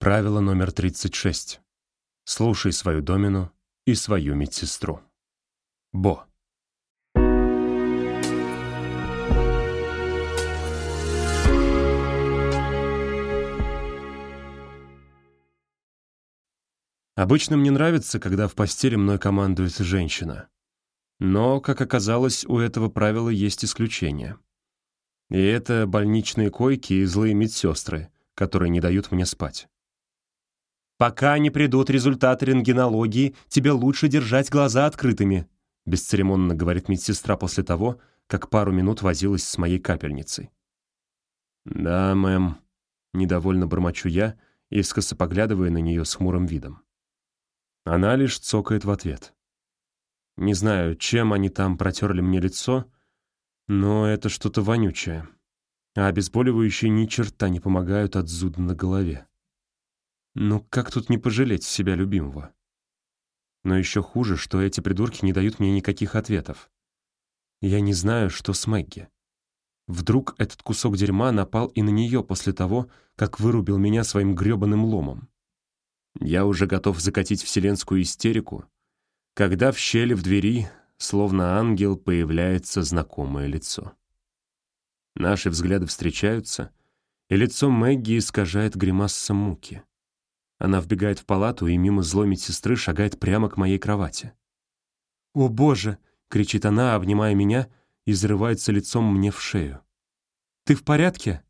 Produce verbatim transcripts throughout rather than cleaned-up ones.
Правило номер тридцать шесть. Слушай свою домину и свою медсестру. Бо. Обычно мне нравится, когда в постели мной командует женщина. Но, как оказалось, у этого правила есть исключение. И это больничные койки и злые медсестры, которые не дают мне спать. «Пока не придут результаты рентгенологии, тебе лучше держать глаза открытыми», бесцеремонно говорит медсестра после того, как пару минут возилась с моей капельницей. «Да, мэм», — недовольно бормочу я, искоса поглядывая на нее с хмурым видом. Она лишь цокает в ответ. Не знаю, чем они там протерли мне лицо, но это что-то вонючее, а обезболивающие ни черта не помогают от зуда на голове. Ну как тут не пожалеть себя любимого? Но еще хуже, что эти придурки не дают мне никаких ответов. Я не знаю, что с Мэгги. Вдруг этот кусок дерьма напал и на нее после того, как вырубил меня своим гребаным ломом. Я уже готов закатить вселенскую истерику, когда в щели в двери, словно ангел, появляется знакомое лицо. Наши взгляды встречаются, и лицо Мэгги искажает гримаса муки. Она вбегает в палату и мимо злой медсестры шагает прямо к моей кровати. «О, Боже!» — кричит она, обнимая меня, и зарывается лицом мне в шею. «Ты в порядке?»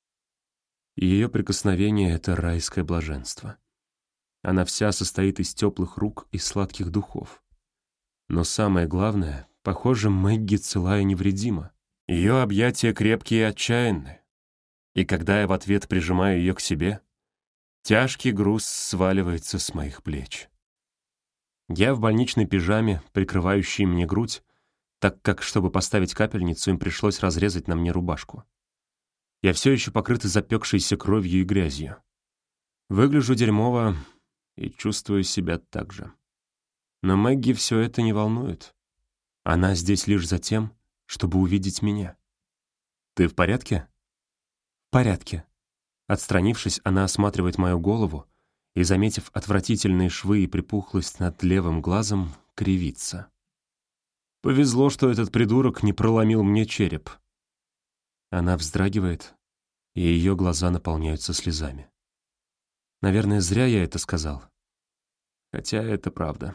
Ее прикосновение — это райское блаженство. Она вся состоит из теплых рук и сладких духов. Но самое главное, похоже, Мэгги цела и невредима. Ее объятия крепкие и отчаянны. И когда я в ответ прижимаю ее к себе, тяжкий груз сваливается с моих плеч. Я в больничной пижаме, прикрывающей мне грудь, так как, чтобы поставить капельницу, им пришлось разрезать на мне рубашку. Я все еще покрыт запекшейся кровью и грязью. Выгляжу дерьмово и чувствую себя так же. Но Мэгги все это не волнует. Она здесь лишь за тем, чтобы увидеть меня. «Ты в порядке?» «В порядке». Отстранившись, она осматривает мою голову и, заметив отвратительные швы и припухлость над левым глазом, кривится. «Повезло, что этот придурок не проломил мне череп». Она вздрагивает, и ее глаза наполняются слезами. Наверное, зря я это сказал. Хотя это правда.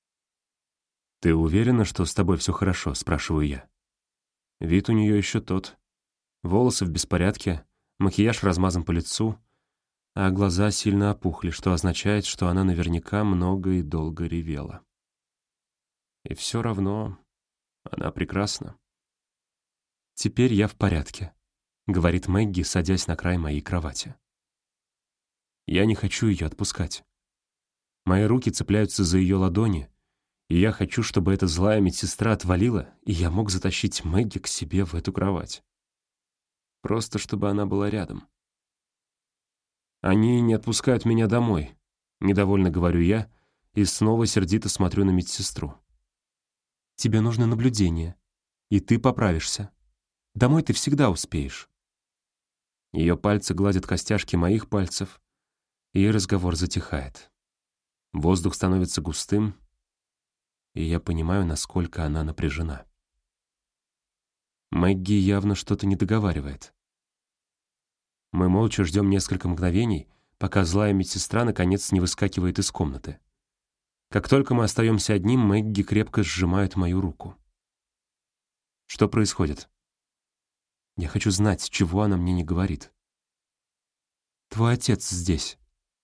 «Ты уверена, что с тобой все хорошо?» — спрашиваю я. Вид у нее еще тот. Волосы в беспорядке, макияж размазан по лицу, а глаза сильно опухли, что означает, что она наверняка много и долго ревела. И все равно она прекрасна. «Теперь я в порядке», — говорит Мэгги, садясь на край моей кровати. Я не хочу ее отпускать. Мои руки цепляются за ее ладони, и я хочу, чтобы эта злая медсестра отвалила, и я мог затащить Мэгги к себе в эту кровать. Просто чтобы она была рядом. «Они не отпускают меня домой», — недовольно говорю я, и снова сердито смотрю на медсестру. «Тебе нужно наблюдение, и ты поправишься. Домой ты всегда успеешь». Ее пальцы гладят костяшки моих пальцев, и разговор затихает. Воздух становится густым, и я понимаю, насколько она напряжена. Мэгги явно что-то не договаривает. Мы молча ждем несколько мгновений, пока злая медсестра наконец не выскакивает из комнаты. Как только мы остаемся одним, Мэгги крепко сжимает мою руку. Что происходит? Я хочу знать, чего она мне не говорит. «Твой отец здесь».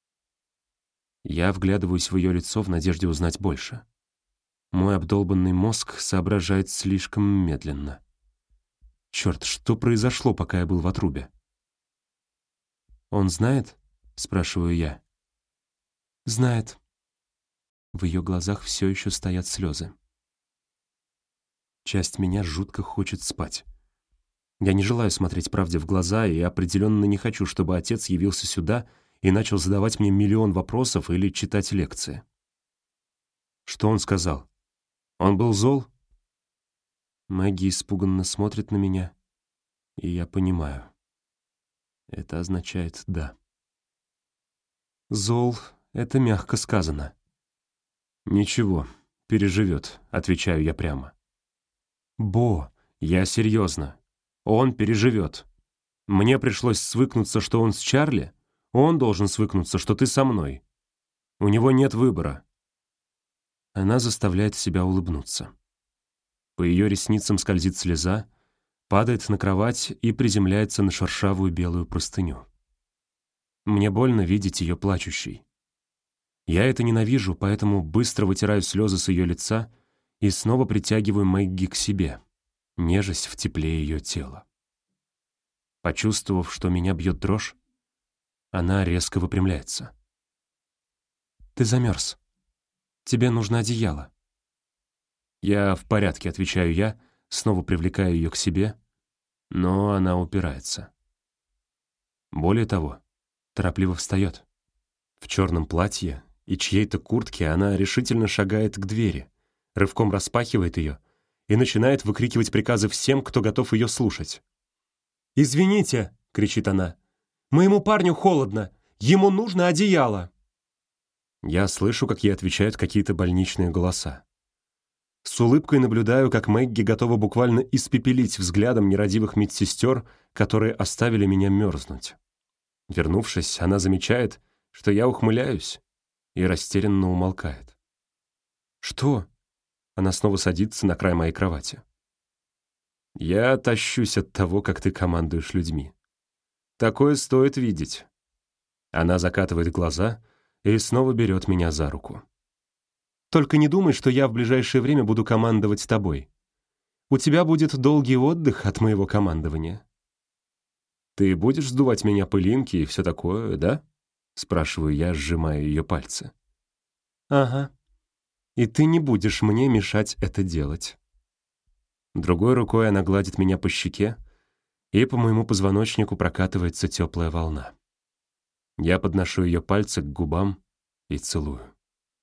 Я вглядываюсь в ее лицо в надежде узнать больше. Мой обдолбанный мозг соображает слишком медленно. Черт, что произошло, пока я был в отрубе? «Он знает?» — спрашиваю я. «Знает». В ее глазах все еще стоят слезы. Часть меня жутко хочет спать. Я не желаю смотреть правде в глаза и определенно не хочу, чтобы отец явился сюда и начал задавать мне миллион вопросов или читать лекции. Что он сказал? Он был зол? Мэгги испуганно смотрит на меня, и я понимаю. Это означает «да». Зол — это мягко сказано. «Ничего, переживет», — отвечаю я прямо. «Бо, я серьезно. Он переживет. Мне пришлось свыкнуться, что он с Чарли, он должен свыкнуться, что ты со мной. У него нет выбора». Она заставляет себя улыбнуться. По ее ресницам скользит слеза, падает на кровать и приземляется на шершавую белую простыню. Мне больно видеть ее плачущей. Я это ненавижу, поэтому быстро вытираю слезы с ее лица и снова притягиваю Мэгги к себе, нежесть в тепле ее тела. Почувствовав, что меня бьет дрожь, она резко выпрямляется. «Ты замерз. Тебе нужно одеяло». «Я в порядке», — отвечаю я, снова привлекаю ее к себе, но она упирается. Более того, торопливо встает. В черном платье и чьей-то куртке она решительно шагает к двери, рывком распахивает ее и начинает выкрикивать приказы всем, кто готов ее слушать. «Извините!» — кричит она. «Моему парню холодно! Ему нужно одеяло!» Я слышу, как ей отвечают какие-то больничные голоса. С улыбкой наблюдаю, как Мэгги готова буквально испепелить взглядом нерадивых медсестер, которые оставили меня мерзнуть. Вернувшись, она замечает, что я ухмыляюсь, и растерянно умолкает. «Что?» Она снова садится на край моей кровати. «Я тащусь от того, как ты командуешь людьми. Такое стоит видеть». Она закатывает глаза и снова берет меня за руку. «Только не думай, что я в ближайшее время буду командовать тобой. У тебя будет долгий отдых от моего командования». «Ты будешь сдувать меня пылинки и все такое, да?» — спрашиваю я, сжимая ее пальцы. «Ага. И ты не будешь мне мешать это делать». Другой рукой она гладит меня по щеке, и по моему позвоночнику прокатывается теплая волна. Я подношу ее пальцы к губам и целую.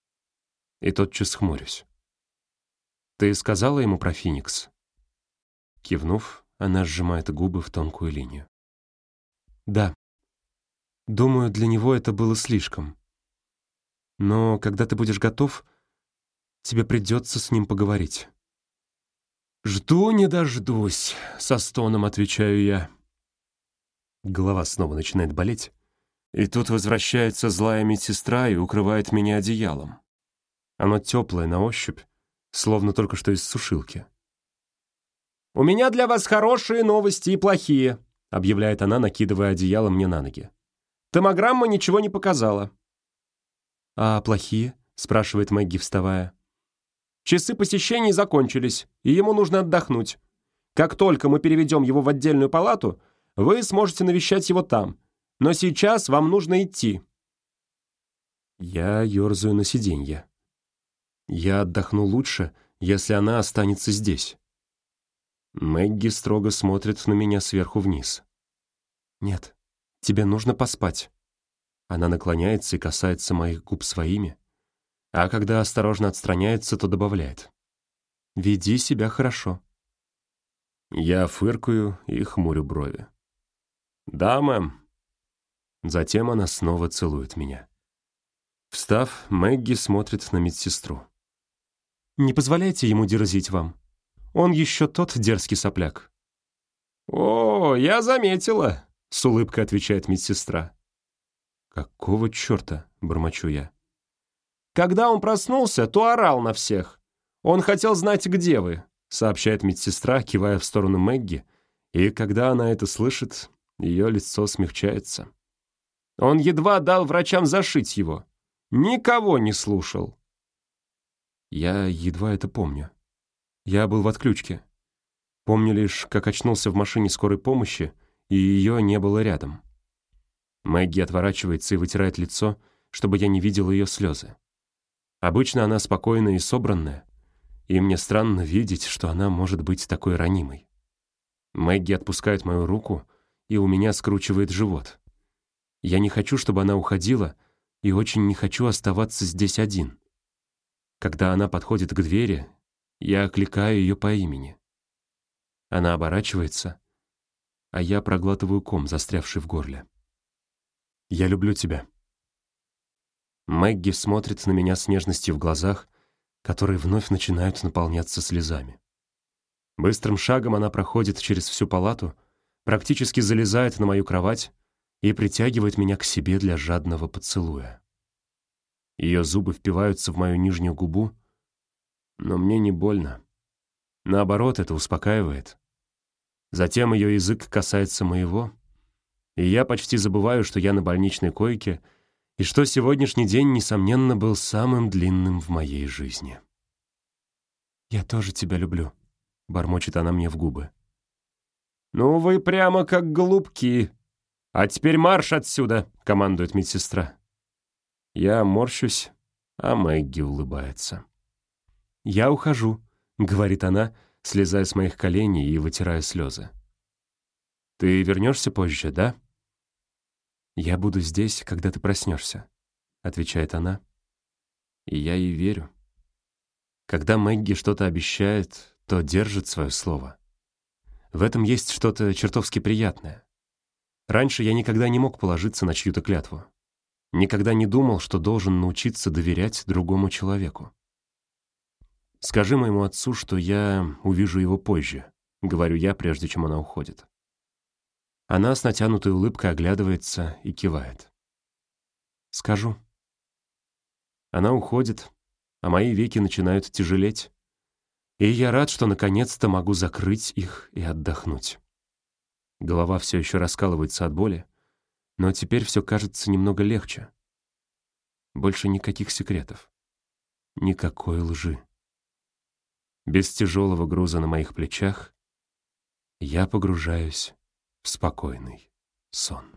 И тотчас хмурюсь. «Ты сказала ему про Феникс?» Кивнув, она сжимает губы в тонкую линию. «Да. Думаю, для него это было слишком. Но когда ты будешь готов, тебе придется с ним поговорить». «Жду не дождусь», — со стоном отвечаю я. Голова снова начинает болеть, и тут возвращается злая медсестра и укрывает меня одеялом. Оно теплое на ощупь, словно только что из сушилки. «У меня для вас хорошие новости и плохие», — объявляет она, накидывая одеяло мне на ноги. «Томограмма ничего не показала». «А плохие?» — спрашивает Мэгги, вставая. «Часы посещений закончились, и ему нужно отдохнуть. Как только мы переведем его в отдельную палату, вы сможете навещать его там. Но сейчас вам нужно идти». Я ерзаю на сиденье. Я отдохну лучше, если она останется здесь. Мэгги строго смотрит на меня сверху вниз. «Нет, тебе нужно поспать». Она наклоняется и касается моих губ своими, а когда осторожно отстраняется, то добавляет: «Веди себя хорошо». Я фыркаю и хмурю брови. «Да, мэм». Затем она снова целует меня. Встав, Мэгги смотрит на медсестру. «Не позволяйте ему дерзить вам. Он еще тот дерзкий сопляк». «О, я заметила», — с улыбкой отвечает медсестра. «Какого черта?» — бормочу я. «Когда он проснулся, то орал на всех. Он хотел знать, где вы», — сообщает медсестра, кивая в сторону Мэгги, и когда она это слышит, ее лицо смягчается. «Он едва дал врачам зашить его. Никого не слушал». Я едва это помню. Я был в отключке. Помню лишь, как очнулся в машине скорой помощи, и ее не было рядом. Мэгги отворачивается и вытирает лицо, чтобы я не видел ее слезы. Обычно она спокойная и собранная, и мне странно видеть, что она может быть такой ранимой. Мэгги отпускает мою руку, и у меня скручивает живот. Я не хочу, чтобы она уходила, и очень не хочу оставаться здесь один. Когда она подходит к двери, я окликаю ее по имени. Она оборачивается, а я проглатываю ком, застрявший в горле. «Я люблю тебя». Мэгги смотрит на меня с нежностью в глазах, которые вновь начинают наполняться слезами. Быстрым шагом она проходит через всю палату, практически залезает на мою кровать и притягивает меня к себе для жадного поцелуя. Ее зубы впиваются в мою нижнюю губу, но мне не больно. Наоборот, это успокаивает. Затем ее язык касается моего, и я почти забываю, что я на больничной койке, и что сегодняшний день, несомненно, был самым длинным в моей жизни. «Я тоже тебя люблю», — бормочет она мне в губы. «Ну вы прямо как голубки. А теперь марш отсюда», — командует медсестра. Я морщусь, а Мэгги улыбается. «Я ухожу», — говорит она, слезая с моих коленей и вытирая слезы. «Ты вернешься позже, да?» «Я буду здесь, когда ты проснешься», — отвечает она. И я ей верю. Когда Мэгги что-то обещает, то держит свое слово. В этом есть что-то чертовски приятное. Раньше я никогда не мог положиться на чью-то клятву. Никогда не думал, что должен научиться доверять другому человеку. «Скажи моему отцу, что я увижу его позже», — говорю я, прежде чем она уходит. Она с натянутой улыбкой оглядывается и кивает. «Скажу». Она уходит, а мои веки начинают тяжелеть, и я рад, что наконец-то могу закрыть их и отдохнуть. Голова все еще раскалывается от боли, но теперь все кажется немного легче. Больше никаких секретов, никакой лжи. Без тяжелого груза на моих плечах я погружаюсь в спокойный сон.